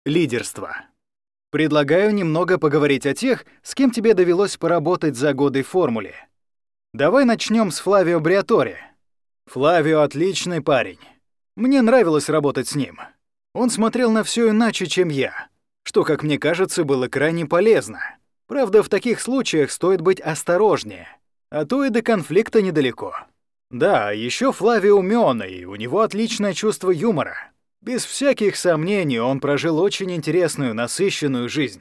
Лидерство. Предлагаю немного поговорить о тех, с кем тебе довелось поработать за годы в формуле. Давай начнем с Флавио Бриатори. Флавио отличный парень. Мне нравилось работать с ним. Он смотрел на все иначе, чем я, что, как мне кажется, было крайне полезно. Правда, в таких случаях стоит быть осторожнее, а то и до конфликта недалеко. Да, еще Флавио умён, и у него отличное чувство юмора. Без всяких сомнений, он прожил очень интересную, насыщенную жизнь.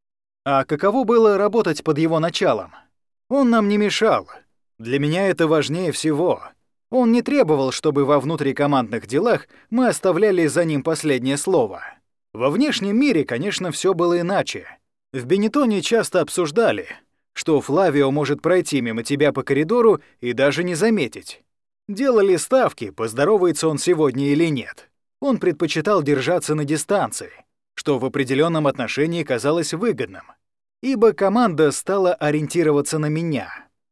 А каково было работать под его началом? Он нам не мешал. Для меня это важнее всего. Он не требовал, чтобы во внутрикомандных делах мы оставляли за ним последнее слово. Во внешнем мире, конечно, все было иначе. В Бенетоне часто обсуждали, что Флавио может пройти мимо тебя по коридору и даже не заметить. Делали ставки, поздоровается он сегодня или нет. Он предпочитал держаться на дистанции, что в определенном отношении казалось выгодным, ибо команда стала ориентироваться на меня.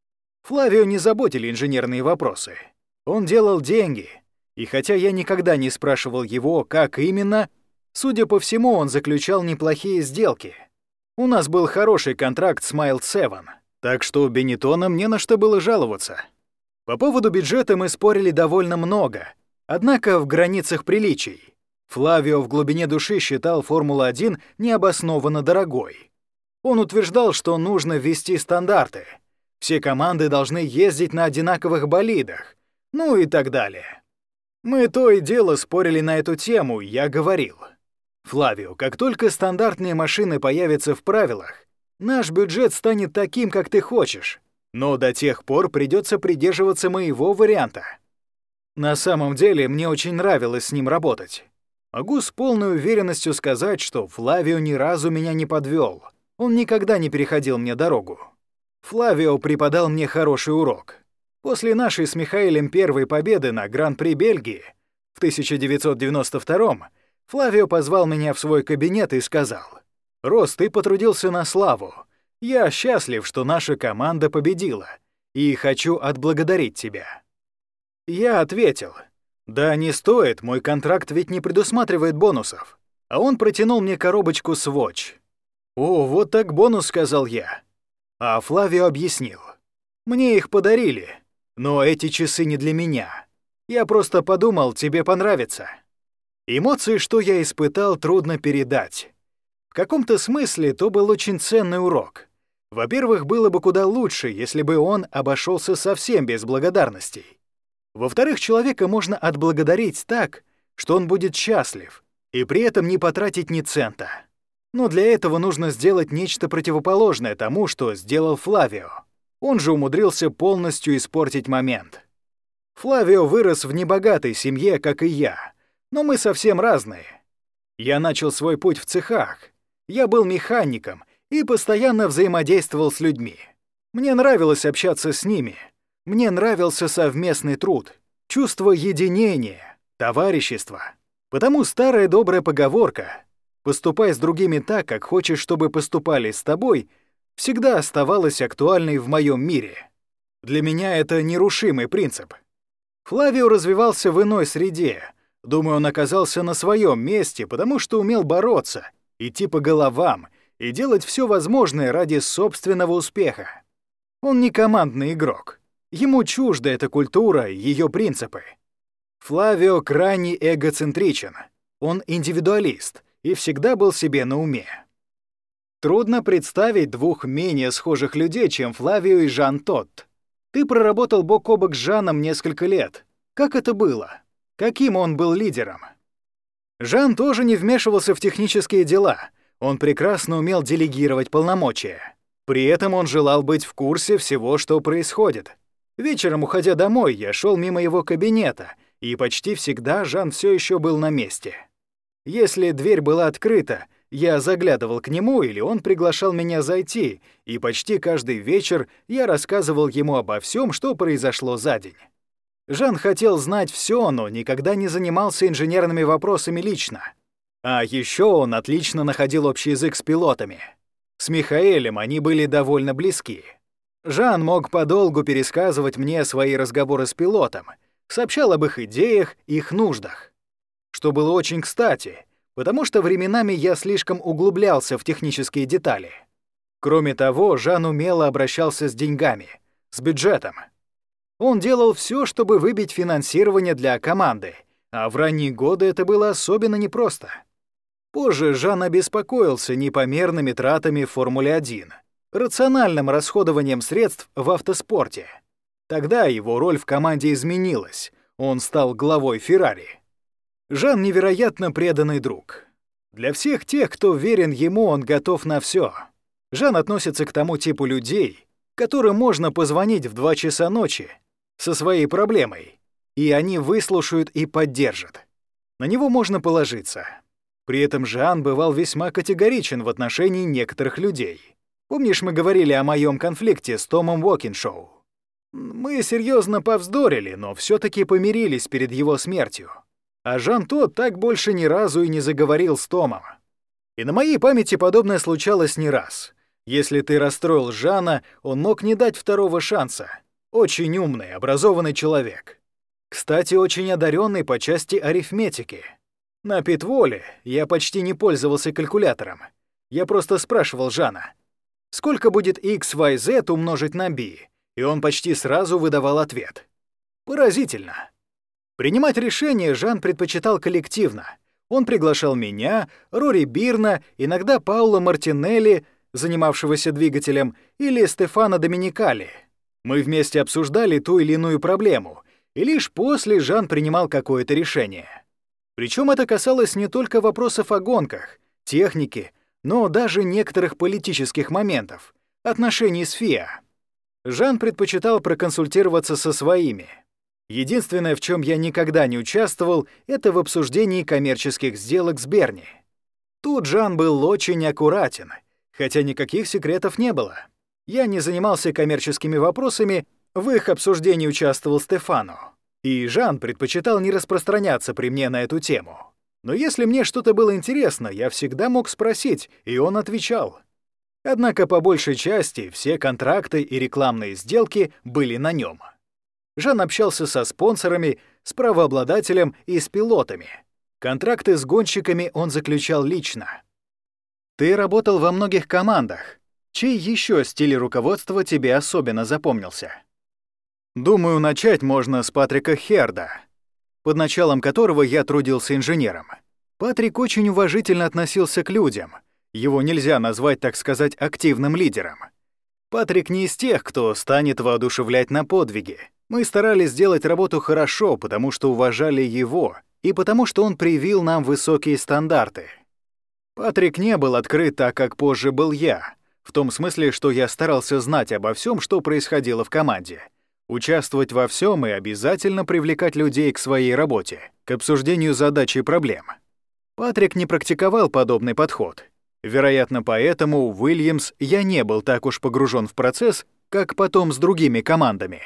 Флавио не заботили инженерные вопросы. Он делал деньги, и хотя я никогда не спрашивал его, как именно, судя по всему, он заключал неплохие сделки. У нас был хороший контракт с Mild 7, так что у Бенетона мне на что было жаловаться. По поводу бюджета мы спорили довольно много, однако в границах приличий. Флавио в глубине души считал Формулу-1 необоснованно дорогой. Он утверждал, что нужно ввести стандарты. Все команды должны ездить на одинаковых болидах, ну и так далее. Мы то и дело спорили на эту тему, и я говорил: «Флавио, как только стандартные машины появятся в правилах, наш бюджет станет таким, как ты хочешь, но до тех пор придется придерживаться моего варианта». На самом деле, мне очень нравилось с ним работать. Могу с полной уверенностью сказать, что Флавио ни разу меня не подвел. Он никогда не переходил мне дорогу. Флавио преподал мне хороший урок. После нашей с Михаэлем первой победы на Гран-при Бельгии в 1992-м Флавио позвал меня в свой кабинет и сказал: «Рос, ты потрудился на славу. Я счастлив, что наша команда победила, и хочу отблагодарить тебя». Я ответил: «Да не стоит, мой контракт ведь не предусматривает бонусов». А он протянул мне коробочку Swatch. «О, вот так бонус», — сказал я. А Флавио объяснил: «Мне их подарили, но эти часы не для меня. Я просто подумал, тебе понравится». Эмоции, что я испытал, трудно передать. В каком-то смысле то был очень ценный урок. Во-первых, было бы куда лучше, если бы он обошелся совсем без благодарностей. Во-вторых, человека можно отблагодарить так, что он будет счастлив, и при этом не потратить ни цента. Но для этого нужно сделать нечто противоположное тому, что сделал Флавио. Он же умудрился полностью испортить момент. Флавио вырос в небогатой семье, как и я, но мы совсем разные. Я начал свой путь в цехах. Я был механиком и постоянно взаимодействовал с людьми. Мне нравилось общаться с ними. Мне нравился совместный труд, чувство единения, товарищества. Потому старая добрая поговорка «поступай с другими так, как хочешь, чтобы поступали с тобой» всегда оставалась актуальной в моем мире. Для меня это нерушимый принцип. Флавио развивался в иной среде. Думаю, он оказался на своем месте, потому что умел бороться, идти по головам и делать все возможное ради собственного успеха. Он не командный игрок. Ему чужда эта культура и ее принципы. Флавио крайне эгоцентричен. Он индивидуалист и всегда был себе на уме. Трудно представить двух менее схожих людей, чем Флавио и Жан Тотт. Ты проработал бок о бок с Жаном несколько лет. Как это было? Каким он был лидером? Жан тоже не вмешивался в технические дела. Он прекрасно умел делегировать полномочия. При этом он желал быть в курсе всего, что происходит. Вечером, уходя домой, я шел мимо его кабинета, и почти всегда Жан все еще был на месте. Если дверь была открыта, я заглядывал к нему, или он приглашал меня зайти, и почти каждый вечер я рассказывал ему обо всем, что произошло за день. Жан хотел знать все, но никогда не занимался инженерными вопросами лично. А еще он отлично находил общий язык с пилотами. С Михаэлем они были довольно близки. Жан мог подолгу пересказывать мне свои разговоры с пилотом, сообщал об их идеях, их нуждах. Что было очень кстати, потому что временами я слишком углублялся в технические детали. Кроме того, Жан умело обращался с деньгами, с бюджетом. Он делал все, чтобы выбить финансирование для команды, а в ранние годы это было особенно непросто. Позже Жан обеспокоился непомерными тратами в Формуле-1, рациональным расходованием средств в автоспорте. Тогда его роль в команде изменилась, он стал главой Феррари. Жан — невероятно преданный друг. Для всех тех, кто верен ему, он готов на все. Жан относится к тому типу людей, которым можно позвонить в 2 часа ночи со своей проблемой, и они выслушают и поддержат. На него можно положиться. При этом Жан бывал весьма категоричен в отношении некоторых людей. Помнишь, мы говорили о моем конфликте с Томом Уокиншоу? Мы серьезно повздорили, но все-таки помирились перед его смертью. А Жан тот так больше ни разу и не заговорил с Томом. И на моей памяти подобное случалось не раз. Если ты расстроил Жана, он мог не дать второго шанса. Очень умный, образованный человек. Кстати, очень одаренный по части арифметики. На Питволе я почти не пользовался калькулятором. Я просто спрашивал Жана, сколько будет x, y, z умножить на b, и он почти сразу выдавал ответ. Поразительно. Принимать решения Жан предпочитал коллективно. Он приглашал меня, Рори Бирна, иногда Паула Мартинелли, занимавшегося двигателем, или Стефано Доминикали. Мы вместе обсуждали ту или иную проблему, и лишь после Жан принимал какое-то решение. Причем это касалось не только вопросов о гонках, технике, но даже некоторых политических моментов, отношений с ФИА. Жан предпочитал проконсультироваться со своими. Единственное, в чем я никогда не участвовал, это в обсуждении коммерческих сделок с Берни. Тут Жан был очень аккуратен, хотя никаких секретов не было. Я не занимался коммерческими вопросами, в их обсуждении участвовал Стефано. И Жан предпочитал не распространяться при мне на эту тему. Но если мне что-то было интересно, я всегда мог спросить, и он отвечал. Однако по большей части все контракты и рекламные сделки были на нем. Жан общался со спонсорами, с правообладателем и с пилотами. Контракты с гонщиками он заключал лично. Ты работал во многих командах. Чей еще стиль руководства тебе особенно запомнился? Думаю, начать можно с Патрика Херда, под началом которого я трудился инженером. Патрик очень уважительно относился к людям. Его нельзя назвать, так сказать, активным лидером. Патрик не из тех, кто станет воодушевлять на подвиги. Мы старались сделать работу хорошо, потому что уважали его, и потому что он привил нам высокие стандарты. Патрик не был открыт так, как позже был я, в том смысле, что я старался знать обо всем, что происходило в команде, участвовать во всем и обязательно привлекать людей к своей работе, к обсуждению задач и проблем. Патрик не практиковал подобный подход. Вероятно, поэтому в Уильямс я не был так уж погружен в процесс, как потом с другими командами.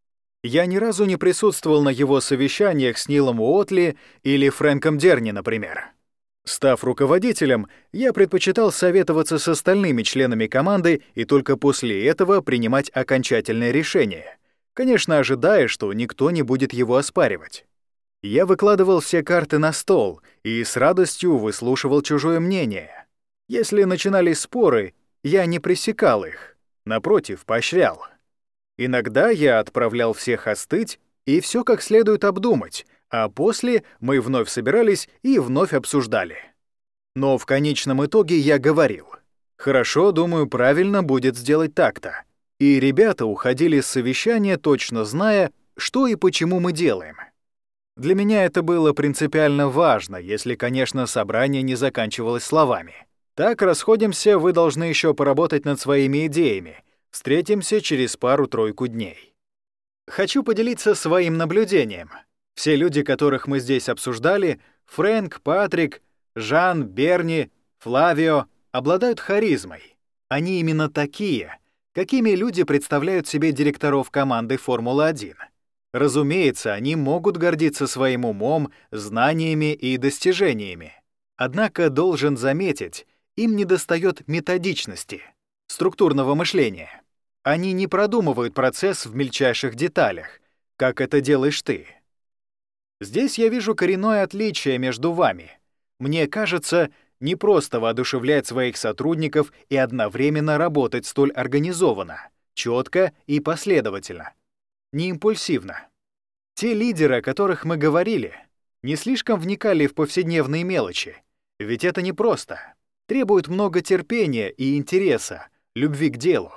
Я ни разу не присутствовал на его совещаниях с Нилом Уотли или Фрэнком Дерни, например. Став руководителем, я предпочитал советоваться с остальными членами команды и только после этого принимать окончательное решение, конечно, ожидая, что никто не будет его оспаривать. Я выкладывал все карты на стол и с радостью выслушивал чужое мнение. Если начинались споры, я не пресекал их, напротив, поощрял. Иногда я отправлял всех остыть и все как следует обдумать, а после мы вновь собирались и вновь обсуждали. Но в конечном итоге я говорил: «Хорошо, думаю, правильно будет сделать так-то». И ребята уходили с совещания, точно зная, что и почему мы делаем. Для меня это было принципиально важно, если, конечно, собрание не заканчивалось словами: «Так, расходимся, вы должны еще поработать над своими идеями. Встретимся через пару-тройку дней». Хочу поделиться своим наблюдением. Все люди, которых мы здесь обсуждали, Фрэнк, Патрик, Жан, Берни, Флавио, обладают харизмой. Они именно такие, какими люди представляют себе директоров команды Формулы-1. Разумеется, они могут гордиться своим умом, знаниями и достижениями. Однако, должен заметить, им недостает методичности, структурного мышления. Они не продумывают процесс в мельчайших деталях, как это делаешь ты. Здесь я вижу коренное отличие между вами. Мне кажется, не просто воодушевлять своих сотрудников и одновременно работать столь организованно, четко и последовательно, не импульсивно. Те лидеры, о которых мы говорили, не слишком вникали в повседневные мелочи, ведь это непросто. Требует много терпения и интереса, любви к делу.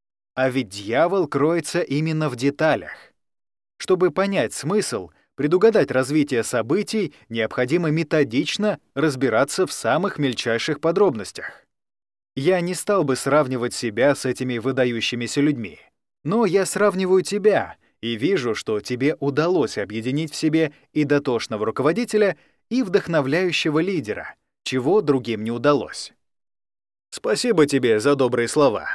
А ведь дьявол кроется именно в деталях. Чтобы понять смысл, предугадать развитие событий, необходимо методично разбираться в самых мельчайших подробностях. Я не стал бы сравнивать себя с этими выдающимися людьми, но я сравниваю тебя и вижу, что тебе удалось объединить в себе и дотошного руководителя, и вдохновляющего лидера, чего другим не удалось. Спасибо тебе за добрые слова.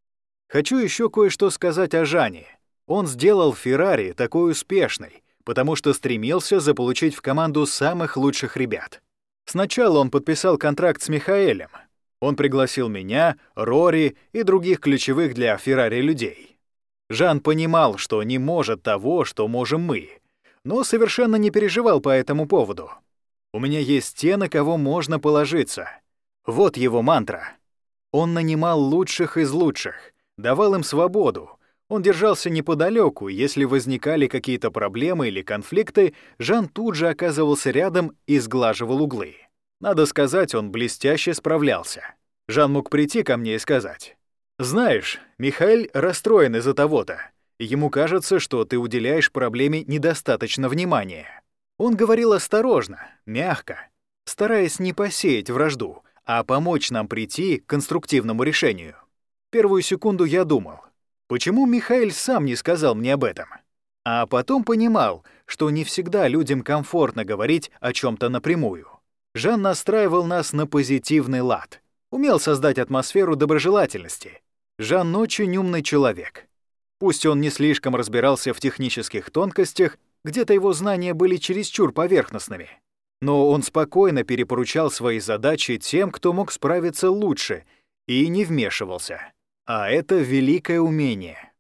Хочу еще кое-что сказать о Жане. Он сделал Ferrari такой успешной, потому что стремился заполучить в команду самых лучших ребят. Сначала он подписал контракт с Михаэлем. Он пригласил меня, Рори и других ключевых для Ferrari людей. Жан понимал, что не может того, что можем мы, но совершенно не переживал по этому поводу. У меня есть те, на кого можно положиться. Вот его мантра. Он нанимал лучших из лучших, давал им свободу. Он держался неподалеку, и если возникали какие-то проблемы или конфликты, Жан тут же оказывался рядом и сглаживал углы. Надо сказать, он блестяще справлялся. Жан мог прийти ко мне и сказать: «Знаешь, Михаэль расстроен из-за того-то. Ему кажется, что ты уделяешь проблеме недостаточно внимания». Он говорил осторожно, мягко, стараясь не посеять вражду, а помочь нам прийти к конструктивному решению. Первую секунду я думал, почему Михаэль сам не сказал мне об этом? А потом понимал, что не всегда людям комфортно говорить о чем-то напрямую. Жан настраивал нас на позитивный лад, умел создать атмосферу доброжелательности. Жан очень умный человек. Пусть он не слишком разбирался в технических тонкостях, где-то его знания были чересчур поверхностными, но он спокойно перепоручал свои задачи тем, кто мог справиться лучше, и не вмешивался. А это великое умение.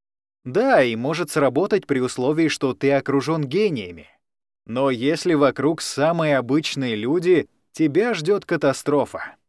Да, и может сработать при условии, что ты окружен гениями. Но если вокруг самые обычные люди, тебя ждет катастрофа.